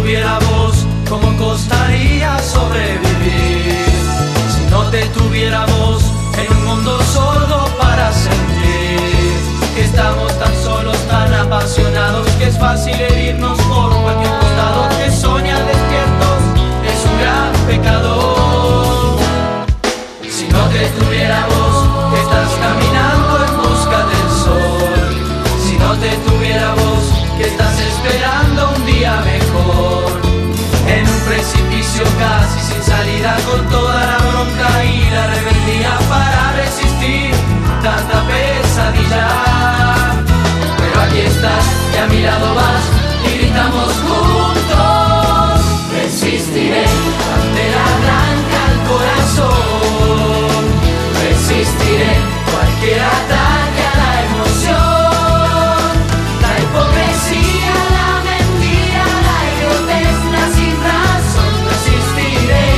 tuviera voz, ¿cómo costaría sobrevivir? Si no te tuviera voz, en un mundo sordo para sentir que estamos tan solos, tan apasionados, que es fácil herirnos por cualquier costado. Que soñar despiertos es un gran pecado. Si no te tuviera voz, que estás caminando en busca del sol. Si no te tuviera voz, que estás esperando un día mejor. En un precipicio casi sin salida, con toda la bronca y la rebeldía para resistir tanta pesadilla. Pero aquí estás y a mi lado vas y gritamos juntos. Resistiré, bandera blanca al corazón. Resistiré cualquier ataque a la emoción. La hipocresía, la mentira, la idiotez, la sin razón. Resistiré,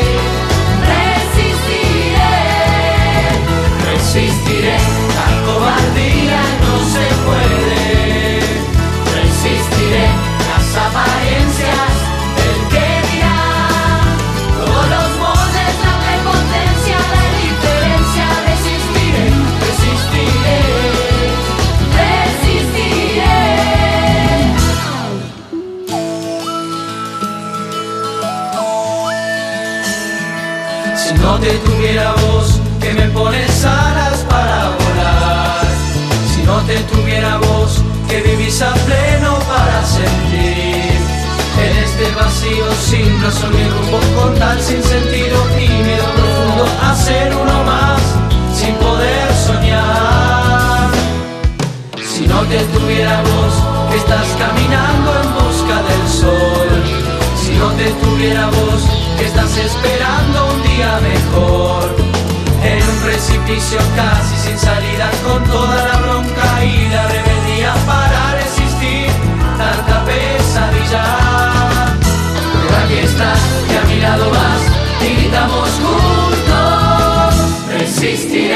resistiré, resistiré. La cobardía no se puede. Resistiré las apariencias del que dirá. Todos los moldes, la prepotencia, la indiferencia. Resistiré, resistiré, resistiré. Si no te tuviera voz, que me pones alas para volar. Si no te tuviera voz, que vivís a pleno para sentir. En este vacío sin razón ni rumbo, con tal sin sentido y miedo profundo a ser uno más, sin poder soñar. Si no te tuviera voz, que estás caminando en busca del sol. Si no te tuviera voz, que estás esperando un día mejor. En un precipicio casi sin salida, con toda la bronca y la rebeldía para resistir tanta pesadilla. Pero aquí estás y a mi lado vas y gritamos juntos. Resistir.